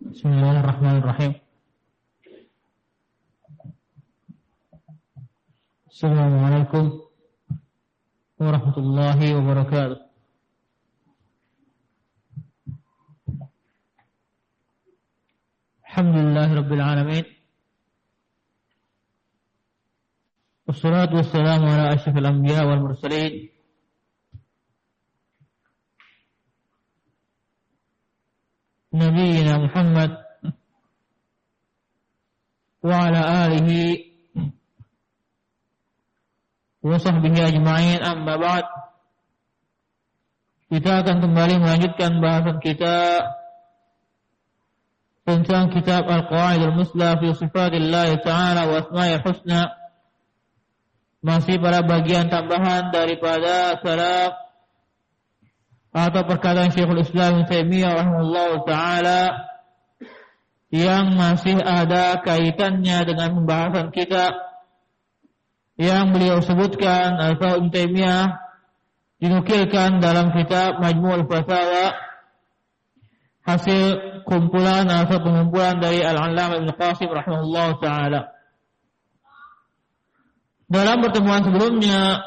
Bismillahirrahmanirrahim. Assalamualaikum warahmatullahi wabarakatuh. Alhamdulillahirabbil alamin. Wassalatu wassalamu ala asyrafil anbiya wal mursalin. Nabiyyina Muhammad wa ala alihi wa sahbihi ajma'in, amma ba'd. Kita akan kembali melanjutkan bahasan kita tentang kitab Al-Qawaidul Muslah fi Sifatillah Ta'ala wa Asma'il Husna. Masih pada bagian tambahan daripada salaf atau perkataan Syekhul Islam Ibnu Taimiyah rahimahullahu taala yang masih ada kaitannya dengan pembahasan kita yang beliau sebutkan atau Ibnu Taimiyah dinukilkan dalam kitab Majmu'ul Fatawa, hasil kumpulan atau pengumpulan dari Al-Allamah Ibnu Qasim rahimahullahu taala. Dalam pertemuan sebelumnya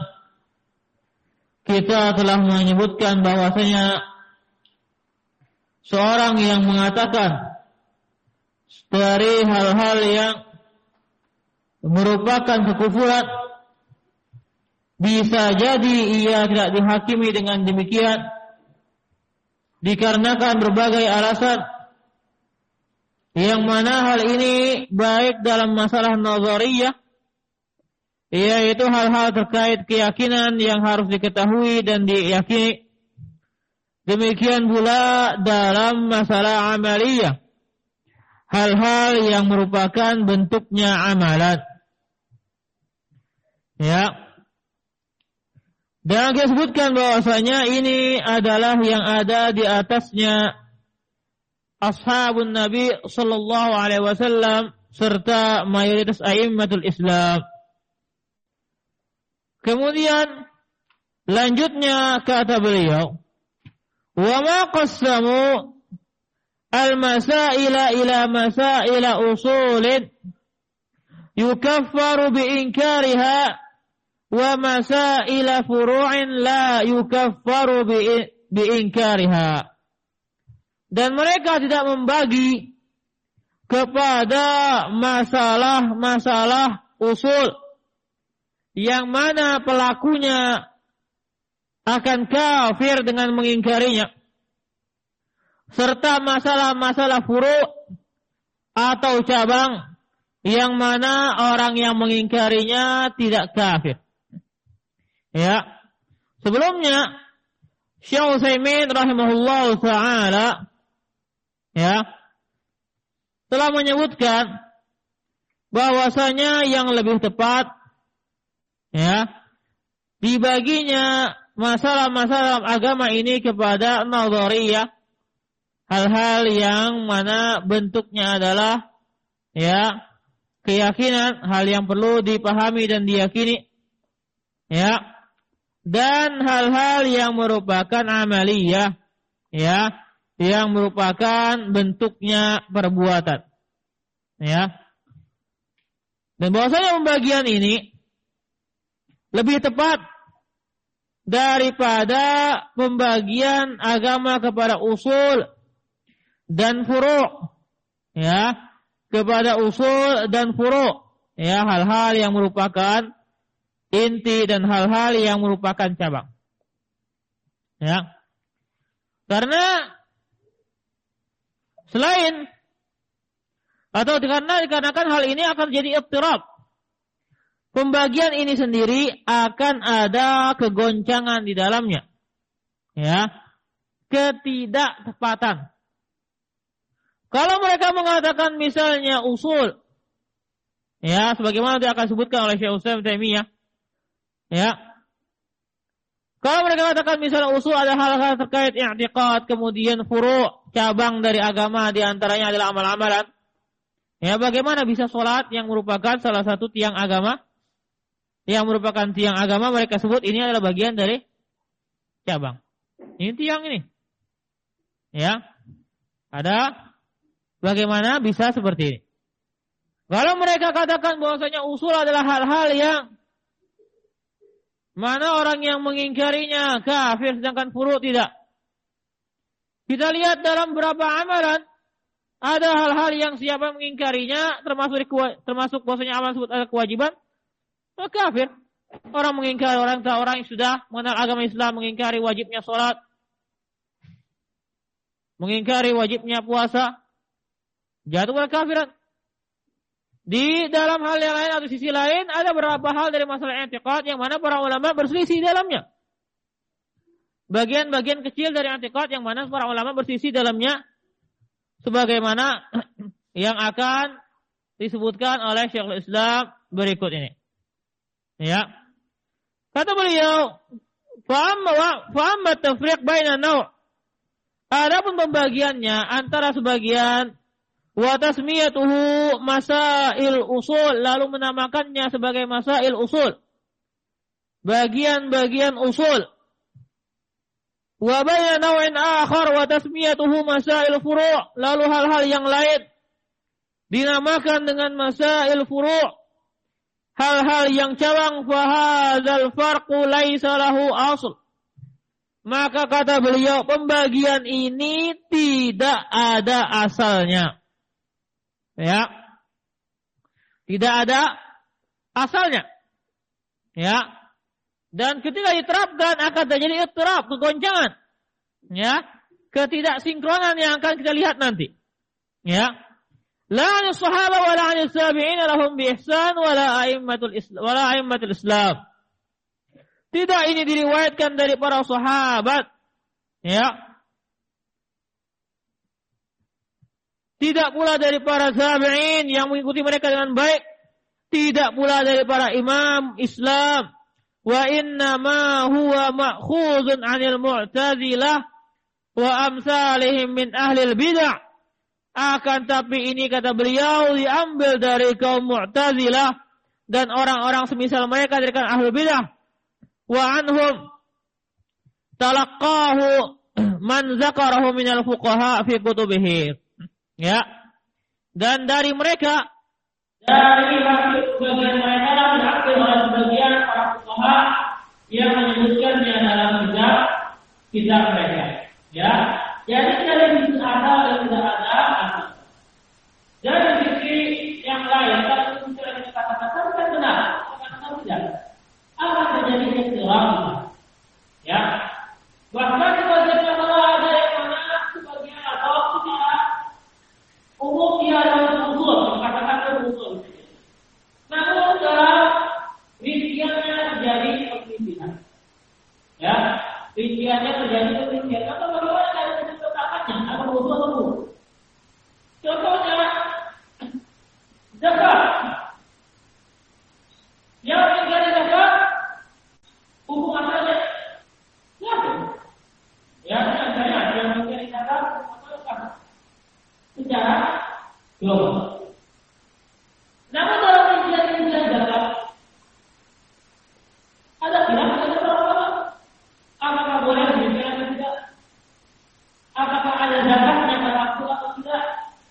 kita telah menyebutkan bahwasanya seorang yang mengatakan dari hal-hal yang merupakan kekufuran, bisa jadi ia tidak dihakimi dengan demikian dikarenakan berbagai alasan, yang mana hal ini baik dalam masalah nazariyah, yaitu hal-hal terkait keyakinan yang harus diketahui dan diyakini. Demikian pula dalam masalah amaliyah, hal-hal yang merupakan bentuknya amalan. Ya. Dan kita sebutkan bahwasanya ini adalah yang ada di atasnya ashabun Nabi sallallahu alaihi wasallam serta mayoritas a'immatul Islam. Kemudian lanjutnya kata beliau, wa ma qassamu al-masaila ila masaila usulin yukaffaru bi inkariha wa masaila furu'in la yukaffaru bi inkariha. Dan mereka tidak membagi kepada masalah-masalah usul yang mana pelakunya akan kafir dengan mengingkarinya, serta masalah-masalah furu' atau cabang yang mana orang yang mengingkarinya tidak kafir. Ya, sebelumnya Syekh Utsaimin rahimahullah taala ya telah menyebutkan bahwasanya yang lebih tepat ya dibaginya masalah-masalah agama ini kepada nazariyah, hal-hal yang mana bentuknya adalah ya keyakinan, hal yang perlu dipahami dan diyakini, ya, dan hal-hal yang merupakan amaliyah, ya, yang merupakan bentuknya perbuatan, ya. Dan bahwasanya pembagian ini lebih tepat daripada pembagian agama kepada usul dan furu', ya, kepada usul dan furu', ya, hal-hal yang merupakan inti dan hal-hal yang merupakan cabang. Ya. Karena selain atau dikarenakan hal ini akan jadi ittirab. Pembagian ini sendiri akan ada kegoncangan di dalamnya. Ya. Ketidaktepatan. Kalau mereka mengatakan misalnya usul, ya, sebagaimana dia akan sebutkan oleh Syekh Utsaimin Taimiyah, ya. Kalau mereka katakan misalnya usul ada hal-hal terkait i'tiqad, kemudian furu', cabang dari agama, di antaranya adalah amal-amalan. Ya, bagaimana bisa sholat yang merupakan salah satu tiang agama? Yang merupakan tiang agama mereka sebut ini adalah bagian dari cabang. Ini tiang ini. Ya. Ada Bagaimana bisa seperti ini? Kalau mereka katakan bahwasanya usul adalah hal-hal yang mana orang yang mengingkarinya kafir, sedangkan furu' tidak. Kita lihat dalam beberapa amalan, ada hal-hal yang siapa mengingkarinya, termasuk bahwasanya amalan tersebut ada kewajiban, maka kafir. Orang mengingkari orang yang sudah mengenal agama Islam, mengingkari wajibnya sholat, mengingkari wajibnya puasa, jatuh pada kafiran. Di dalam hal yang lain atau sisi lain ada beberapa hal dari masalah i'tiqad yang mana para ulama berselisih dalamnya. Bagian-bagian kecil dari i'tiqad yang mana para ulama berselisih dalamnya, sebagaimana yang akan disebutkan oleh Syekhul Islam berikut ini. Ya. Kata beliau, fa'amma tafriq baina naw'. Adapun pembagiannya antara sebagian wa tasmiyatuhu masail usul, lalu menamakannya sebagai masail usul, bagian-bagian usul. Wa baina naw'in akhar wa tasmiyatuhu masail furu', lalu hal-hal yang lain dinamakan dengan masail furu', hal-hal yang cabang. Fa hadzal farqu laisa lahu asl. Maka kata beliau, pembagian ini tidak ada asalnya. Ya, tidak ada asalnya. Ya, dan ketika diterapkan akan terjadi ittirab, kegoncangan. Ya, ketidaksinkronan yang akan kita lihat nanti. Ya, la 'anil sahabah wa la 'anil tabi'in lahum bi ihsan wa la a'immatul Islam. Tidak ini diriwayatkan dari para sahabat. Ya. Tidak pula dari para tabi'in yang mengikuti mereka dengan baik. Tidak pula dari para imam Islam. Wa inna ma huwa ma'khuzun 'anil mu'tazilah wa amsalihim min ahlil bid'ah. Akan tapi ini kata beliau diambil dari kaum mu'tazilah dan orang-orang semisal mereka dari kalangan ahlul bid'ah. Wa anhum talaqqahu man zakarahu minal fuqaha fi kutubihim. Ya, dan dari mereka, dari bagian mereka diambil oleh sebagian para fuqaha yang menyebutkannya dalam kitab mereka. Ya, jadi dari sisi ada dan tidak ada. Dari sisi yang lain, kalau kita katakan kan benar, katakan tidak, akan terjadi ikhtilaf. Ya, bahkan sebagian orang ada yang mana sebagian atau tidak umum dia dalam usul, katakan usul. Namun dalam rinciannya terjadi perselisihan. Ya, rinciannya terjadi perselisihan. Maka bagaimana cara menetapkannya? Apa usul itu? Contohnya, zakat. Yang menjadi zakat, hukum asalnya wajib. Ya, misalnya yang menjadi zakat, secara global. Namun dalam rincian zakat ada khilaf antara para ulama. Apakah boleh diberikan atau tidak? Apakah ada zakatnya pada waktu atau tidak?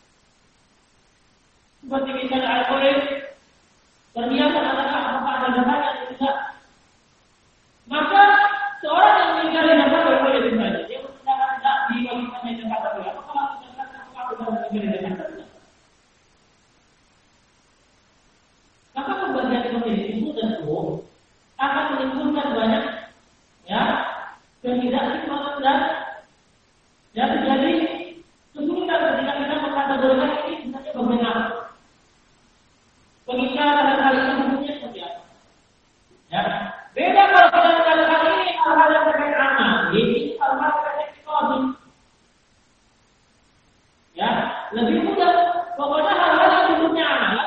Seperti misalnya alkohol, perhiasan apakah ada zakatnya atau tidak? Maka seorang yang mengingkari zakat boleh diberikan. Dia mengatakan tidak dibagikannya zakat atau tidak. Apakah maka pembagian seperti itu tentu akan menimbulkan banyak ketidaksinkronan dan terjadi kesulitan ketika kita mengkategorikan ini sebenarnya bagaimana pengingkaran dan hal ini hukumnya seperti apa. Ya, beda kalau kita mengatakan ini hal-hal yang terkait amal, ini hal-hal terkait ekonomi. Ya, lebih mudah. Pokoknya hal-hal yang hukumnya amalan.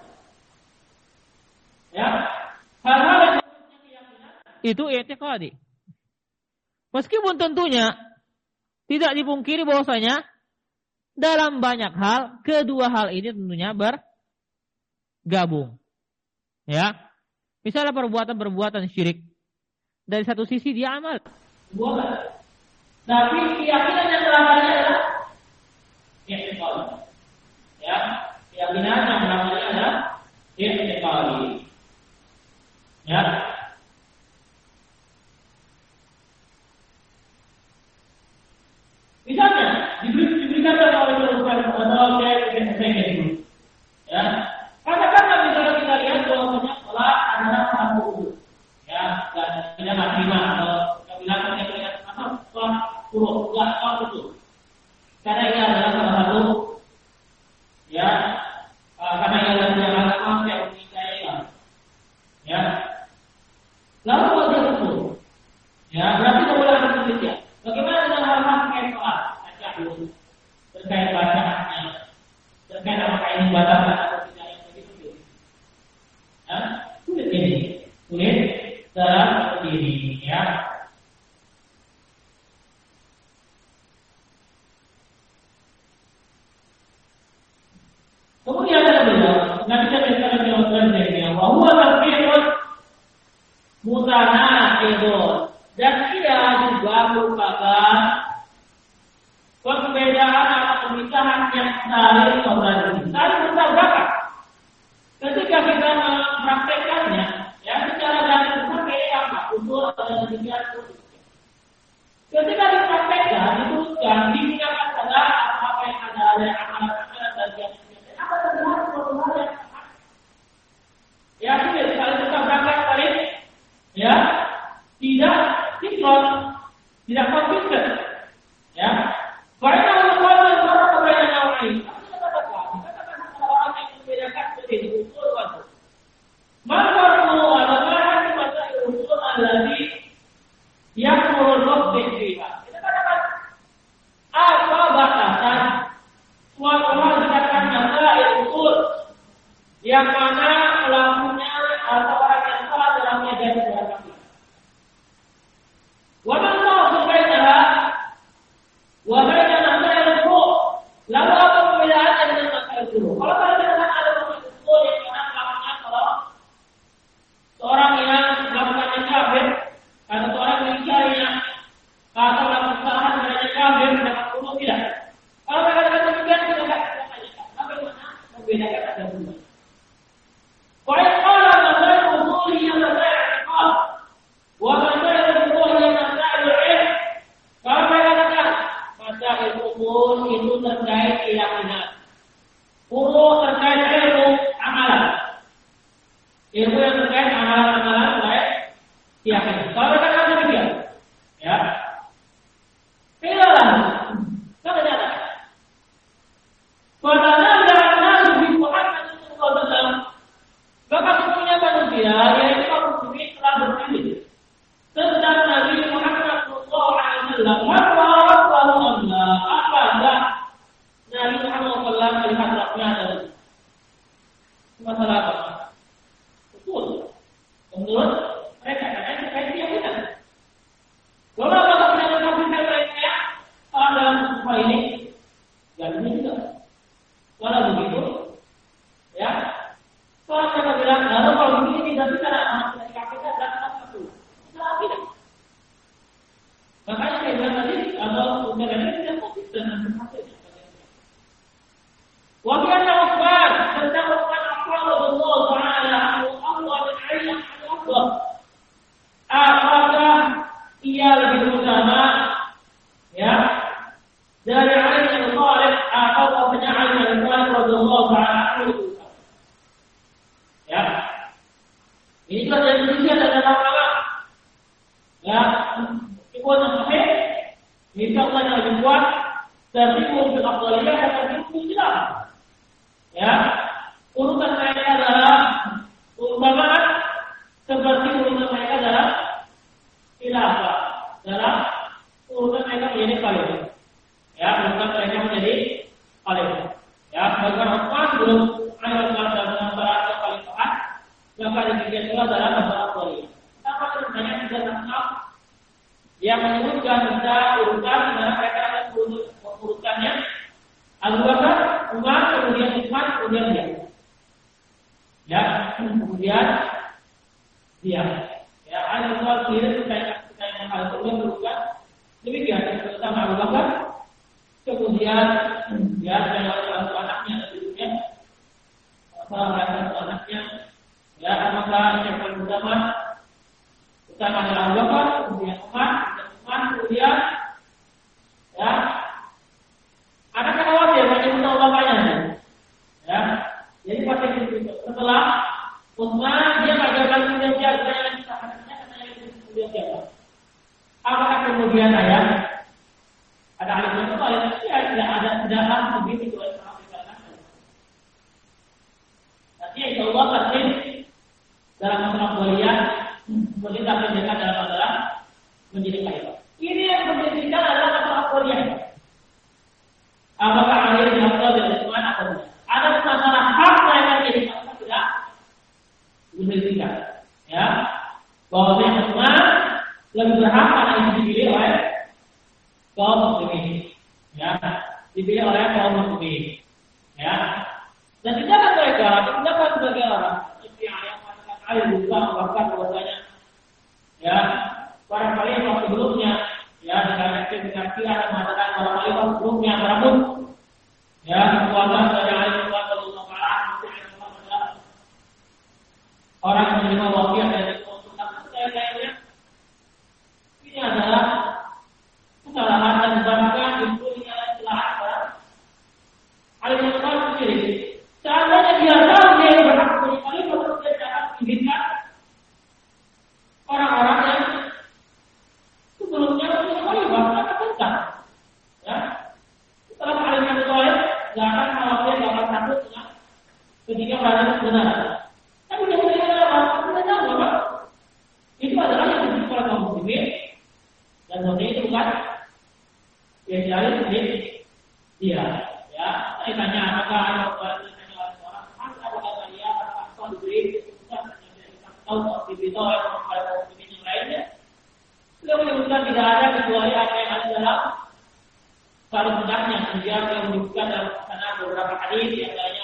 Ya, hal-hal yang hukumnya keyakinan itu i'tiqadi. Meskipun tentunya tidak dipungkiri bahwasanya dalam banyak hal kedua hal ini tentunya bergabung. Ya, misalnya perbuatan syirik dari satu sisi dia amal, tapi keyakinan yang terakhirnya adalah ya, Keyakinan yang namanya adalah i'tiqadi. Ya. Misalnya diberikan oleh Tuhan atau itu. Ya. Katakanlah misalnya kita lihat bahwasanya sholat adalah satu wudhu. Ya, dan tidak terima atau bilang kita atau sholat puluh enggak itu. Karena ini adalah salah satu ya karena ia adalah agama yang dipercaya. Ya. Lalu kalau dia betul, ya berarti tidak boleh ada penelitian. Bagaimana dengan hal-hal terkait sholat, tasyahud, terkait bacaannya, terkait apakah ini batal atau tidak yang begitu? Ya, sulit ini, sulit dalam berdiri, ya. Kemudian ada beliau, Nabi sallallahu alaihi wasallam bahwa tasbihun mutanaqidun dan ia juga merupakan perbedaan atau pemisahan yang saling berlawanan, saling bertabrakan. Ketika kita mempraktekannya, ya secara garis besar apa usul dan demikian. Ketika dipraktekkan, diteruskan, digunakan pada apa yang ada amalan-amalan dan yang apa terlihat suatu hal yang ya saling bertabrakan, saling ya tidak sinkron, tidak konsisten, ya. Karena orang berbeda orang lain, katakan orang yang membedakan seperti usul waktu. Maka perlu ada bahan di masa usul alladhi yang menurut kita. Kita katakan apa batasan suatu hal dikatakan masa usul yang mana pelakunya atau orang yang salah dalamnya dari orang. Wabainya masalah itu, lalu apa perbedaannya dengan masalah itu? Kalau kalian ada usul yang mana pelakunya kalau seorang yang melakukannya kafir atau seorang yang mencarinya atau melakukan kesalahan dengan kafir dengan hukum tidak. Kalau kalian demikian kita tidak tanyakan. Bagaimana membedakan ada dua? Kalau masalah usul yang masalah akal, wabainya usul yang masalah ilmu. Kalau kalian masalah usul itu terkait keyakinan, usul terkait ilmu amalan, ilmu yang terkait amalan-amalan terkait keyakinan. Kalau kata demikian, ya, tidaklah kata kata. Padahal dalam Nabi Muhammad SAW, maka semuanya manusia yaitu kaum muslimin telah berpilih tentang Nabi Muhammad SAW. Apa enggak Nabi Muhammad SAW melihat rohnya dari masalah apa? Betul. Menurut mereka karena terkait keyakinan. Kalau apa penyampaian mereka dalam semua ini, ya ini juga. Kalau begitu, ya. Kalau kita bilang, kalau begini tidak bisa anak kita dan anak itu, tidak. Makanya saya bilang tadi, atau sebenarnya tidak konsisten dengan hasilnya. Wabianna Utsman tentang Utsman Allah Taala Allah bin Ali Allah. Apakah ia lebih utama, ya, dari Ali bin Thalib atau bahwasanya Ali bin Thalib radhiyallahu taala anhu? Ya, ini juga dari Indonesia dan dalam ulama. Ya. Kuat sahih, insya-Allah yang lebih kuat, tertimbul bil afdaliyah dan tertimbul jelas. Ya, urutan mereka adalah umpamaan seperti urutan mereka adalah khilafah, dalam urutan mereka menjadi khalifah. Ya, urutan mereka menjadi khalifah. Ya, bahkan Utsman belum ada dalam masalah khalifah, maka demikian juga dalam masalah afdaliyah. Apa sebenarnya tidak terkenal yang menyebutkan tentang urutan mana mereka akan urutkannya Abu Bakar, Umar, kemudian Utsman, kemudian dia. Ya, kemudian dia. Ya, ada sesuatu sendiri terkait dengan hal tersebut urutkan. Demikian pertama Abu Bakar, kemudian ya dan anaknya dan ya, dipilih oleh kaum muslimin, ya. Dan tidaklah mereka, tidaklah sebagai orang yang mengatakan ayo bukan bahkan bahwasanya, ya, para khalifah sebelumnya, ya, dengan kira mengatakan para khalifah sebelumnya tersebut, ya, kekuatan dari alim Allah Taala, orang yang menerima wasiat dari Rasulullah SAW, ini adalah kesalahan dan bahkan itu adalah kesalahan para alim ulama sendiri. Seandainya dia tahu dia berhak menjadi khalifah, dia akan menginginkan orang-orang yang sebelumnya menjadi khalifah, akan tentang, ya. Setelah alim yang soleh, tidak akan khawatir, tidak akan takut dengan ketika berada di benar. Tapi dia tidak tahu, tidak tahu apa. Itu adalah yang disebut oleh kaum muslimin, dan sebenarnya itu bukan yang dialih sendiri dia. Ya, saya tanya apakah ada orang apakah dia akan diberi keputusan tahu aktivitas orang pada muslimin yang lainnya. Beliau menyebutkan tidak ada kecuali apa yang ada dalam kalau hendaknya dia menyebutkan dalam sana beberapa hadis yang lainnya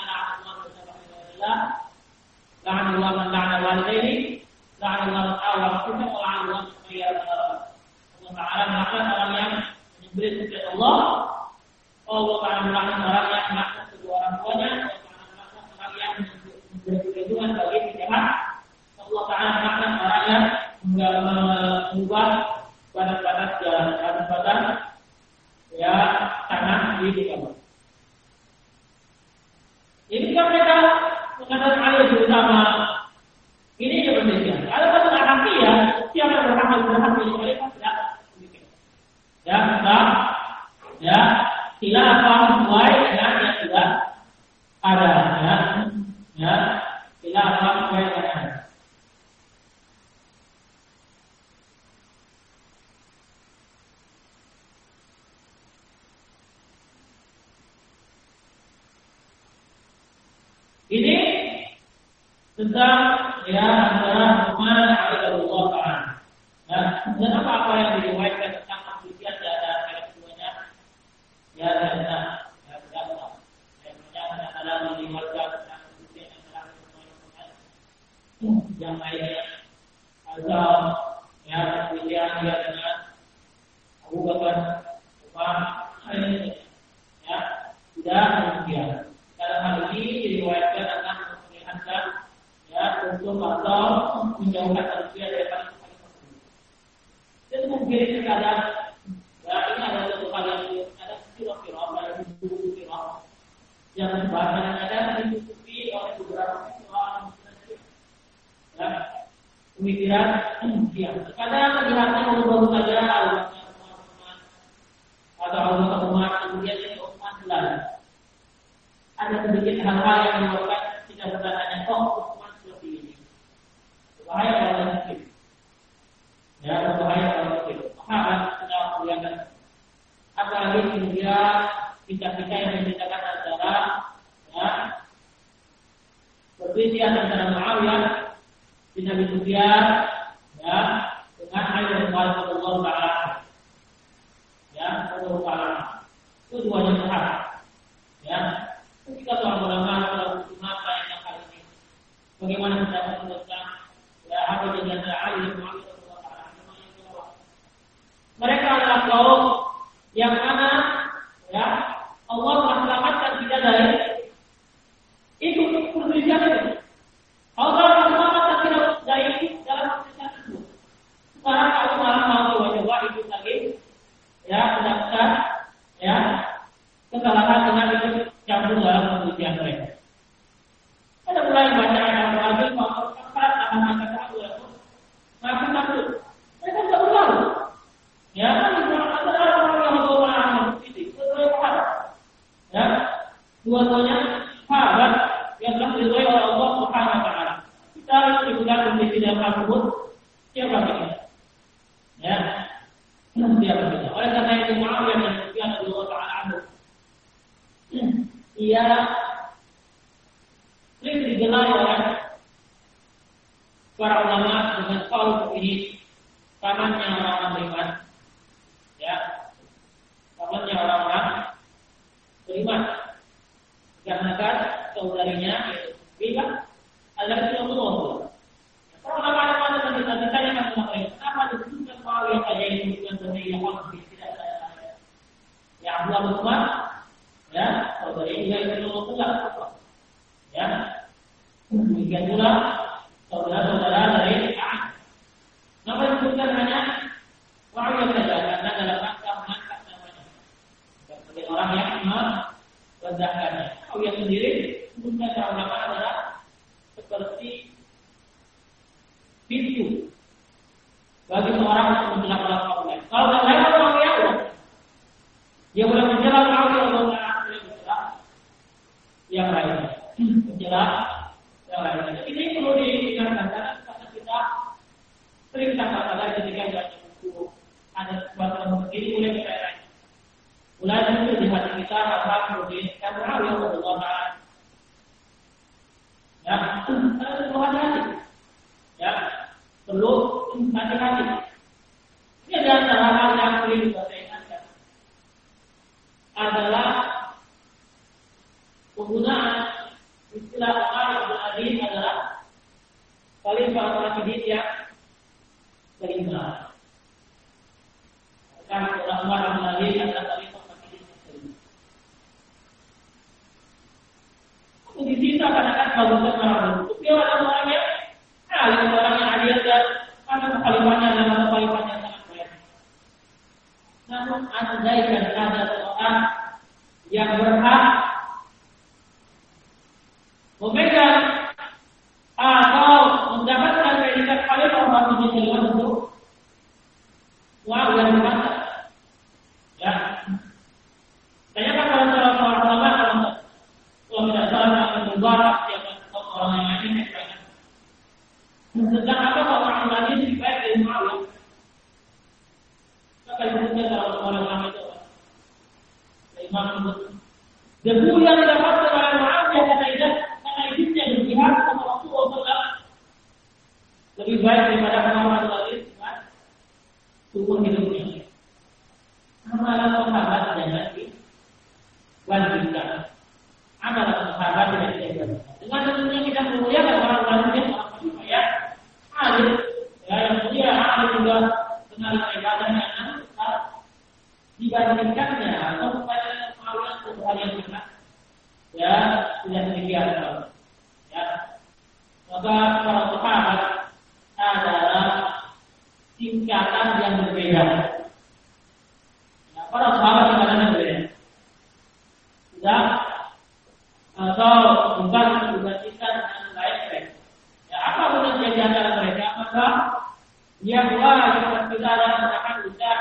la'anallah man la'ana walidayhi la'anallah ta'ala rasulullah wa la'anallah Allah Ta'ala melaknat orang yang menyembelih selain Allah. Allah Ta'ala melaknat orang yang melaknat kedua orang tuanya. Allah Ta'ala melaknat orang yang memberi perlindungan bagi penjahat. Allah Ta'ala melaknat orang yang mengubah batas-batas jalan, batas-batas, ya, tanah di kamu. Ini kan mereka mengatakan alih bersama. Ini yang berbeda. Kalau kata ya, siapa yang berhak menjadi khalifah tidak demikian. Ya, enggak. Ya, khilafah sesuai dengan yang sudah ada, ya. Ya, khilafah sesuai dengan yang ada. Ini tentang, ya, antara Umar Allah Ta'ala. Dan apa yang diriwayatkan tentang manusia dan keduanya, ya, tidak tahu. Yang adalah diriwayatkan tentang manusia yang lainnya, atau, ya, manusia dia dengan Abu Bakar, Umar, ya, tidak demikian. Dalam hal ini diriwayatkan akan memperlihatkan, ya, untuk atau menjauhkan manusia daripada dan mungkin terkadang, ya, ini adalah satu hal yang ada kira-kira pada buku-buku yang sebagian ada ditutupi oleh beberapa orang Muslim, ya, pemikiran dia. Terkadang melihatnya baru saja atau umat kemudian ini umat lain. Ada sedikit hal-hal yang menyebabkan tidak bertanya kok umat seperti ini. Bahaya kalau mungkin. Ya, berbahaya kalau mungkin. Maka kita melihatkan apalagi kemudian kita yang menceritakan antara, ya, perselisihan antara Muawiyah bin Abi Sufyan, ya, dengan Ali bin Abi Thalib, ya, Allah Ta'ala. Itu duanya benar, ya. Ketika seorang ulama yang kali ini, bagaimana kita menjelaskan, ya, apa yang antara Ali bin Abi Thalib. Mereka adalah kaum yang mana, ya, Allah telah selamatkan kita dari ikut perselisihan itu. Allah telah selamatkan kita dari dalam perselisihan itu. Sekarang kalau malah mau coba itu lagi, ya, mendapatkan, ya, kesalahan dengan ikut campur dalam perselisihan mereka. Ada mulai baca ayat Al-Quran, kalau keempat akan kata ya, maafin aku. Mereka tidak berlalu. Ya, antara orang yang beragama ini, ya, dua-duanya sahabat yang telah diridhoi oleh Allah Subhanahu wa Ta'ala. Kita harus digunakan untuk tidak tersebut, siapa kita? Ya, siapa kita? Oleh karena itu Muawiyah bin Sufyan radhiyallahu ta'ala anhu, ia sering digelar oleh para ulama dengan qaul ini, tamannya orang-orang beriman. Ya, tamannya orang-orang Abdullah bin Umar, ya, saudara juga Ibnu Umar, ya, demikian pula saudara-saudara dari Aisyah. Kenapa disebutkan hanya Muawiyah saja? Karena dalam rangka mengangkat namanya sebagai orang yang merendahkannya. Muawiyah sendiri menurut para ulama adalah seperti pintu bagi seorang untuk menjelang orang Muawiyah. Kalau tidak lewat Muawiyah, dia boleh menjelang Muawiyah atau yang lainnya. Menjelang yang lainnya. Ini perlu diingatkan karena kita sering kata-kata ketika baca buku ada sesuatu yang begini mulai bertanya. Mulai muncul di hati kita apa kemudian kamu Muawiyah radhiyallahu anhu. Ya, perlu hati-hati. Ya, perlu hati-hati. Ini adalah hal yang perlu kita ingatkan. Adalah penggunaan istilah Umar bin Aziz adalah Khalifah Rasyidin yang kelima. Kan Umar bin Aziz adalah Khalifah Rasyidin yang kelima. Di sini akan baguskan orang itu. Dia adalah orang yang orang yang adil dan karena khalifahnya adalah khalifahnya sangat baik. Namun andaikan ada seorang yang berhak memegang atau mendapatkan predikat khalifah Rasyidin kelima itu Muawiyah bin Hasan. Ya. Saya kan kalau tidak salah akan membarak yang orang yang ini kan. Sedang apa orang lain lebih baik dari Muawiyah? Maka disebutkan dalam orang itu. Imam Muslim. Debu yang didapatkan oleh Muawiyah karena hidupnya berjihad sama Rasulullah SAW lebih baik daripada orang lain. Sumber hidupnya. Amalan sahabat jangan diwajibkan. Amalan sahabat tidak diwajibkan. Dengan tentunya kita memuliakan orang lain orang supaya alim, ya yang mulia alim juga kenal ibadahnya dibandingkannya atau supaya amalan sesuatu yang benar. Ya tidak demikian. Ya maka para sahabat adalah tingkatan yang berbeda. Nah, para sahabat tingkatan yang berbeda. Sudah atau bukan dibandingkan dengan lain-lain. Ya, apa pun yang jadi antara mereka, maka yang wajib kita adalah menahan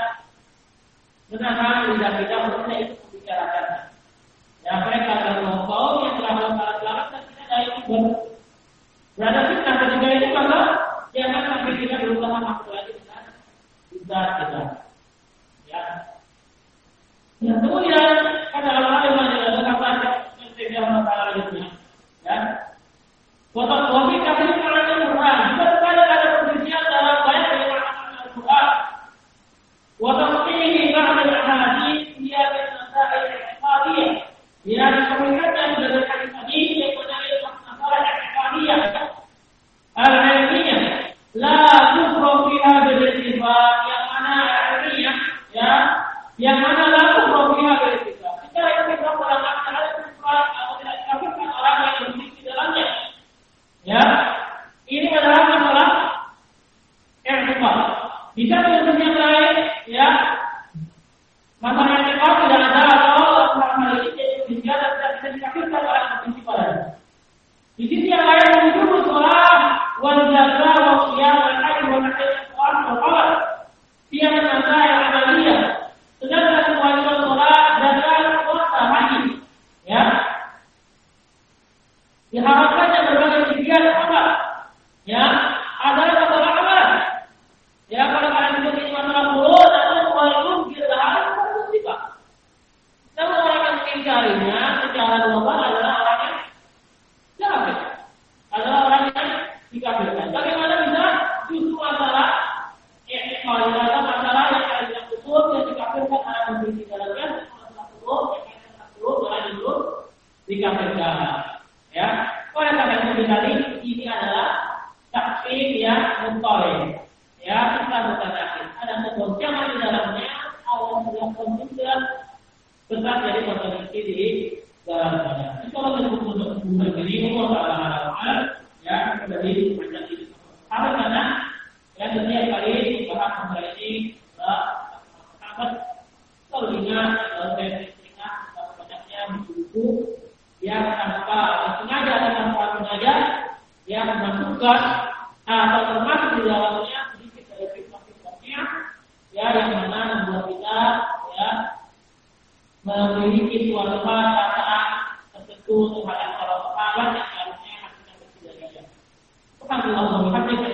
lidah kita untuk itu membicarakan. Ya, mereka adalah kaum yang telah melakukan dan kita dari itu berada fitnah ketika itu maka jangan sampai kita berusaha masuk lagi dengan lidah kita. Ya. Yang kemudian kata Allah yang mengatakan Allah Taala itu, ya. Waktu kita ini kalau Al-Quran, jika ada perselisihan dalam banyak dari makna Al-Quran, waktu ini ba'da al-hadis dia masalah iqtisadiyah, dia dikatakan dari hadis tadi yang mengenai masalah iqtisadiyah, al-ilmiyah, la tufraq fiha bil-ittifaq, yang mana ilmiyah, ya, yang mana la tufraq fiha bil-ittifaq. Kita yang kita dalam masalah atau tidak dikafirkan orang yang berada di dalamnya. Ya, ini adalah masalah i'tiqad. Di satu sisi yang lain, ya, masalah i'tiqad tidak ada atau masalah ini tidak bisa dikafirkan orang yang berada padanya. Di sisi yang lain, wujud sholat, wal zakah, wal qiyam, wal haji, wal haji, wal qawat. Dia masalah yang amaliyah. Sedangkan kewajiban sholat, zakah, puasa, haji, ya, diharapkannya berbagai pikiran amal, ya, adalah masalah amal. Ya, kalau kalian itu masalah mulut atau walaupun kita harus bersifat. Namun orang yang mengingkarinya secara global adalah orang yang kafir, adalah orang yang dikafirkan. Bagaimana bisa justru masalah masalah yang ada di usul yang dikafirkan orang yang di dalamnya masalah usul yang ada di usul malah justru dikafirkan. Ya, oleh karena itu tadi ini adalah takfir yang mutawil. Ya, kita bukan takfir. Ada kegoncangan di dalamnya. Allah melakukan juga besar jadi potensi di dalam badan. Itu kalau untuk begini, ya dari macam itu. Karena ya setiap kali bahas mengenai ini, sahabat selalu ingat banyaknya buku yang tanpa sengaja atau tanpa sengaja yang memasukkan atau termasuk di dalamnya sedikit dari fikih-fikihnya ya yang mana membuat kita ya memiliki suatu perasaan tertentu terhadap para sahabat yang harusnya kita berpikir. Subhanallah,